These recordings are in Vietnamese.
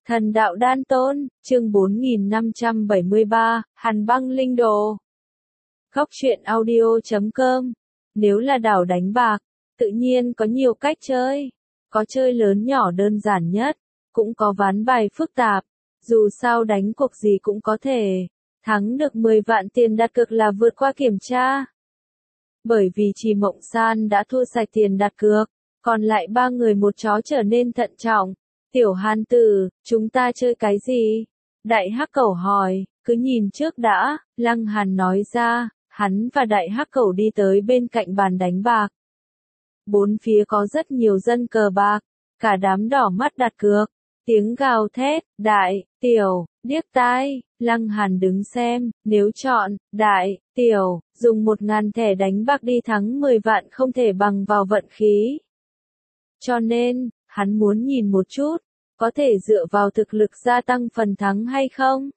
Thần đạo đan tôn, chương 4573, Hàn băng linh đồ. Góc truyện audio.com. Nếu là đảo đánh bạc, tự nhiên có nhiều cách chơi. Có chơi lớn nhỏ đơn giản nhất, cũng có ván bài phức tạp. Dù sao đánh cuộc gì cũng có thể. Thắng được 10 vạn tiền đặt cược là vượt qua kiểm tra. Bởi vì Trì Mộng San đã thua sạch tiền đặt cược, còn lại 3 người một chó trở nên thận trọng. Tiểu Hàn tử, chúng ta chơi cái gì? Đại Hắc Cẩu hỏi, cứ nhìn trước đã, Lăng Hàn nói ra, hắn và Đại Hắc Cẩu đi tới bên cạnh bàn đánh bạc. Bốn phía có rất nhiều dân cờ bạc, cả đám đỏ mắt đặt cược, tiếng gào thét, đại, tiểu, điếc tai, Lăng Hàn đứng xem, nếu chọn, đại, tiểu, dùng 1000 thẻ đánh bạc đi thắng 10 vạn không thể bằng vào vận khí. Cho nên, hắn muốn nhìn một chút, có thể dựa vào thực lực gia tăng phần thắng hay không?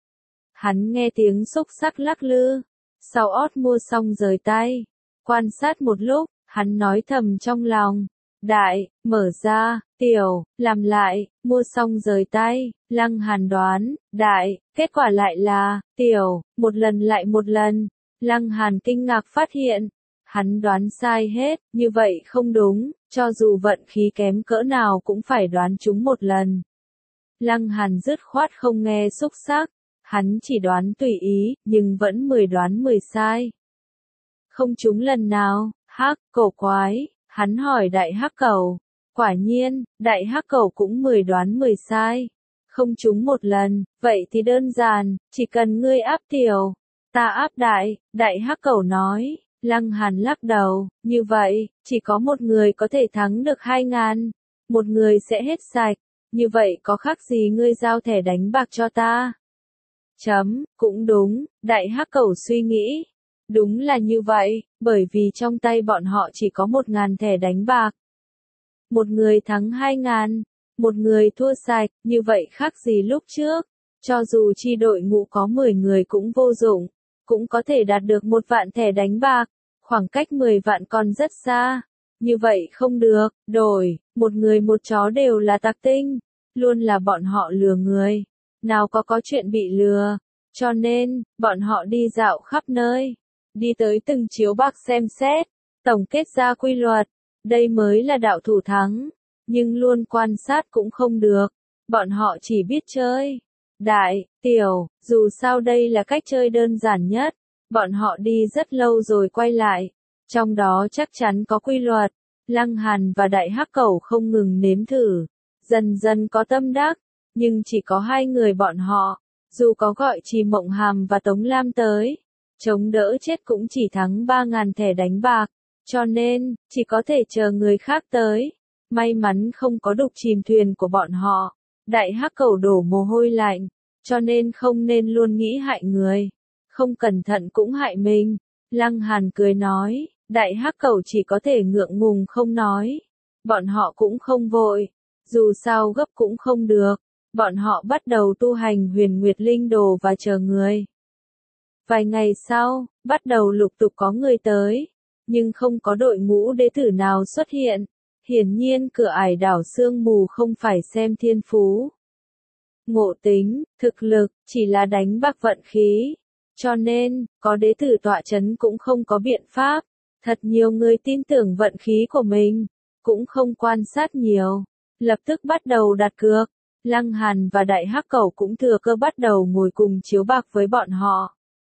Hắn nghe tiếng xúc xắc lắc lư, sau ót mua xong rời tay, quan sát một lúc, hắn nói thầm trong lòng, đại, mở ra, tiểu, làm lại, mua xong rời tay, Lăng Hàn đoán, đại, kết quả lại là, tiểu, một lần lại một lần, Lăng Hàn kinh ngạc phát hiện, hắn đoán sai hết, như vậy không đúng, cho dù vận khí kém cỡ nào cũng phải đoán trúng một lần. Lăng Hàn dứt khoát không nghe xúc xắc, hắn chỉ đoán tùy ý, nhưng vẫn 10 đoán 10 sai. Không trúng lần nào, hắc, cổ quái, hắn hỏi Đại Hắc Cẩu. Quả nhiên, Đại Hắc Cẩu cũng 10 đoán 10 sai. Không trúng một lần, vậy thì đơn giản, chỉ cần ngươi áp tiểu, ta áp đại, Đại Hắc Cẩu nói. Lăng Hàn lắc đầu, như vậy, chỉ có một người có thể thắng được 2000, một người sẽ hết sạch, như vậy có khác gì ngươi giao thẻ đánh bạc cho ta? Cũng đúng, Đại Hắc Cẩu suy nghĩ. Đúng là như vậy, bởi vì trong tay bọn họ chỉ có 1000 thẻ đánh bạc. Một người thắng 2000, một người thua sạch, như vậy khác gì lúc trước, cho dù chi đội ngũ có 10 người cũng vô dụng. Cũng có thể đạt được 1 vạn thẻ đánh bạc, khoảng cách 10 vạn còn rất xa. Như vậy không được, đổi, một người một chó đều là tặc tinh, luôn là bọn họ lừa người. Nào có chuyện bị lừa, cho nên, bọn họ đi dạo khắp nơi, đi tới từng chiếu bạc xem xét, tổng kết ra quy luật, đây mới là đạo thủ thắng, nhưng luôn quan sát cũng không được, bọn họ chỉ biết chơi. Đại, tiểu, dù sao đây là cách chơi đơn giản nhất, bọn họ đi rất lâu rồi quay lại, trong đó chắc chắn có quy luật, Lăng Hàn và Đại Hắc Cẩu không ngừng nếm thử, dần dần có tâm đắc, nhưng chỉ có 2 người bọn họ, dù có gọi Trì Mộng Hàm và Tống Lam tới, chống đỡ chết cũng chỉ thắng 3000 thẻ đánh bạc, cho nên, chỉ có thể chờ người khác tới, may mắn không có đục chìm thuyền của bọn họ. Đại Hắc Cẩu đổ mồ hôi lạnh, cho nên không nên luôn nghĩ hại người, không cẩn thận cũng hại mình. Lăng Hàn cười nói, Đại Hắc Cẩu chỉ có thể ngượng ngùng không nói. Bọn họ cũng không vội, dù sao gấp cũng không được. Bọn họ bắt đầu tu hành Huyền Nguyệt Linh Đồ và chờ người. Vài ngày sau, bắt đầu lục tục có người tới, nhưng không có đội ngũ đế tử nào xuất hiện. Hiển nhiên cửa ải đảo sương mù không phải xem thiên phú, ngộ tính, thực lực, chỉ là đánh bạc vận khí. Cho nên, có đế tử tọa chấn cũng không có biện pháp. Thật nhiều người tin tưởng vận khí của mình, cũng không quan sát nhiều, lập tức bắt đầu đặt cược. Lăng Hàn và Đại Hắc Cẩu cũng thừa cơ bắt đầu ngồi cùng chiếu bạc với bọn họ.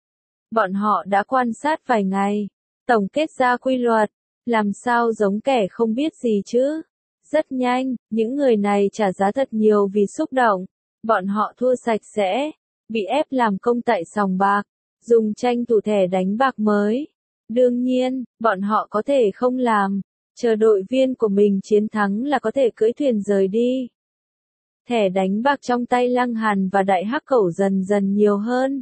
Bọn họ đã quan sát vài ngày, tổng kết ra quy luật, làm sao giống kẻ không biết gì chứ. Rất nhanh, những người này trả giá thật nhiều vì xúc động, bọn họ thua sạch sẽ, bị ép làm công tại sòng bạc, dùng tranh thủ thẻ đánh bạc mới. Đương nhiên, bọn họ có thể không làm, chờ đội viên của mình chiến thắng là có thể cưỡi thuyền rời đi. Thẻ đánh bạc trong tay Lăng Hàn và Đại Hắc Cẩu dần dần nhiều hơn.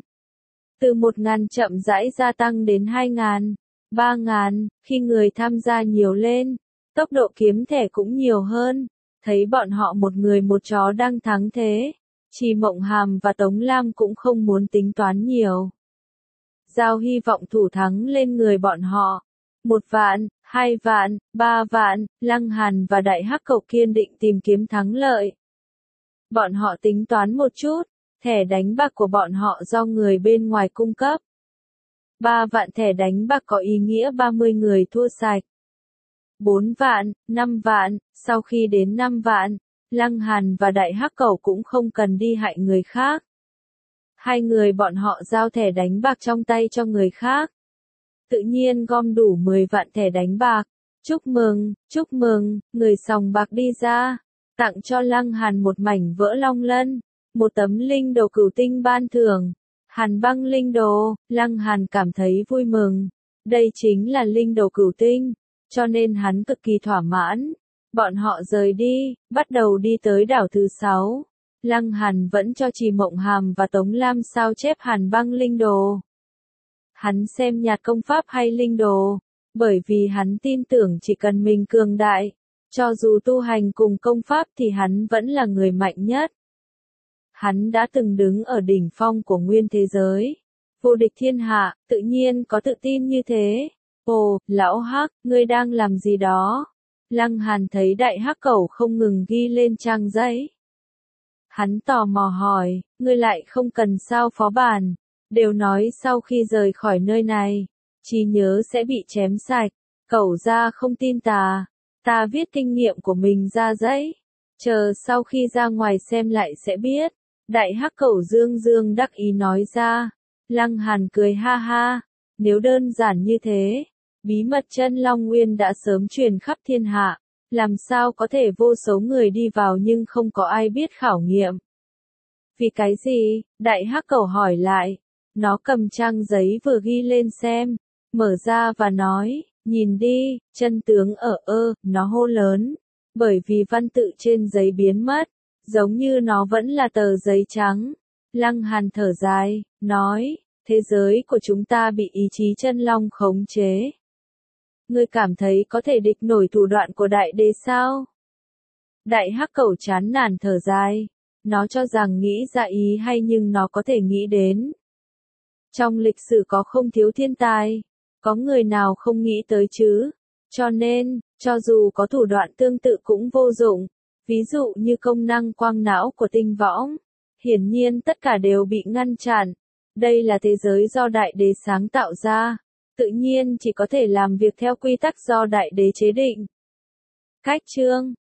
Từ 1000 chậm rãi gia tăng đến 2000, 3000, khi người tham gia nhiều lên, tốc độ kiếm thẻ cũng nhiều hơn. Thấy bọn họ một người một chó đang thắng thế, Trì Mộng Hàm và Tống Lam cũng không muốn tính toán nhiều. Giao hy vọng thủ thắng lên người bọn họ. 1 vạn, 2 vạn, 3 vạn, Lăng Hàn và Đại Hắc Cẩu kiên định tìm kiếm thắng lợi. Bọn họ tính toán một chút, thẻ đánh bạc của bọn họ do người bên ngoài cung cấp. 3 vạn thẻ đánh bạc có ý nghĩa 30 người thua sạch. 4 vạn, 5 vạn, sau khi đến 5 vạn, Lăng Hàn và Đại Hắc Cẩu cũng không cần đi hại người khác. Hai người bọn họ giao thẻ đánh bạc trong tay cho người khác. Tự nhiên gom đủ 10 vạn thẻ đánh bạc. Chúc mừng, người sòng bạc đi ra, tặng cho Lăng Hàn một mảnh vỡ long lân, một tấm linh đồ cửu tinh ban thưởng. Hàn băng linh đồ, Lăng Hàn cảm thấy vui mừng. Đây chính là linh đồ cửu tinh, cho nên hắn cực kỳ thỏa mãn. Bọn họ rời đi, bắt đầu đi tới đảo thứ 6. Lăng Hàn vẫn cho Trì Mộng Hàm và Tống Lam sao chép Hàn băng linh đồ. Hắn xem nhạt công pháp hay linh đồ, bởi vì hắn tin tưởng chỉ cần mình cường đại, cho dù tu hành cùng công pháp thì hắn vẫn là người mạnh nhất. Hắn đã từng đứng ở đỉnh phong của nguyên thế giới, vô địch thiên hạ, tự nhiên có tự tin như thế. Ồ, lão Hắc, ngươi đang làm gì đó? Lăng Hàn thấy Đại Hắc Cẩu không ngừng ghi lên trang giấy. Hắn tò mò hỏi, ngươi lại không cần sao phó bản, đều nói sau khi rời khỏi nơi này, trí nhớ sẽ bị chém sạch. Cẩu gia không tin ta viết kinh nghiệm của mình ra giấy, chờ sau khi ra ngoài xem lại sẽ biết. Đại Hắc Cẩu dương dương đắc ý nói ra. Lăng Hàn cười ha ha, nếu đơn giản như thế, bí mật chân Long Nguyên đã sớm truyền khắp thiên hạ, làm sao có thể vô số người đi vào nhưng không có ai biết khảo nghiệm. Vì cái gì? Đại Hắc Cẩu hỏi lại. Nó cầm trang giấy vừa ghi lên xem, mở ra và nói, nhìn đi, chân tướng ở nó hô lớn, bởi vì văn tự trên giấy biến mất, giống như nó vẫn là tờ giấy trắng. Lăng Hàn thở dài, nói, thế giới của chúng ta bị ý chí chân long khống chế. Ngươi cảm thấy có thể địch nổi thủ đoạn của đại đế sao? Đại Hắc Cẩu chán nản thở dài, nó cho rằng nghĩ ra ý hay nhưng nó có thể nghĩ đến. Trong lịch sử có không thiếu thiên tài, có người nào không nghĩ tới chứ? Cho nên, cho dù có thủ đoạn tương tự cũng vô dụng, ví dụ như công năng quang não của tinh võng, hiển nhiên tất cả đều bị ngăn chặn. Đây là thế giới do đại đế sáng tạo ra, tự nhiên chỉ có thể làm việc theo quy tắc do đại đế chế định. Cách chương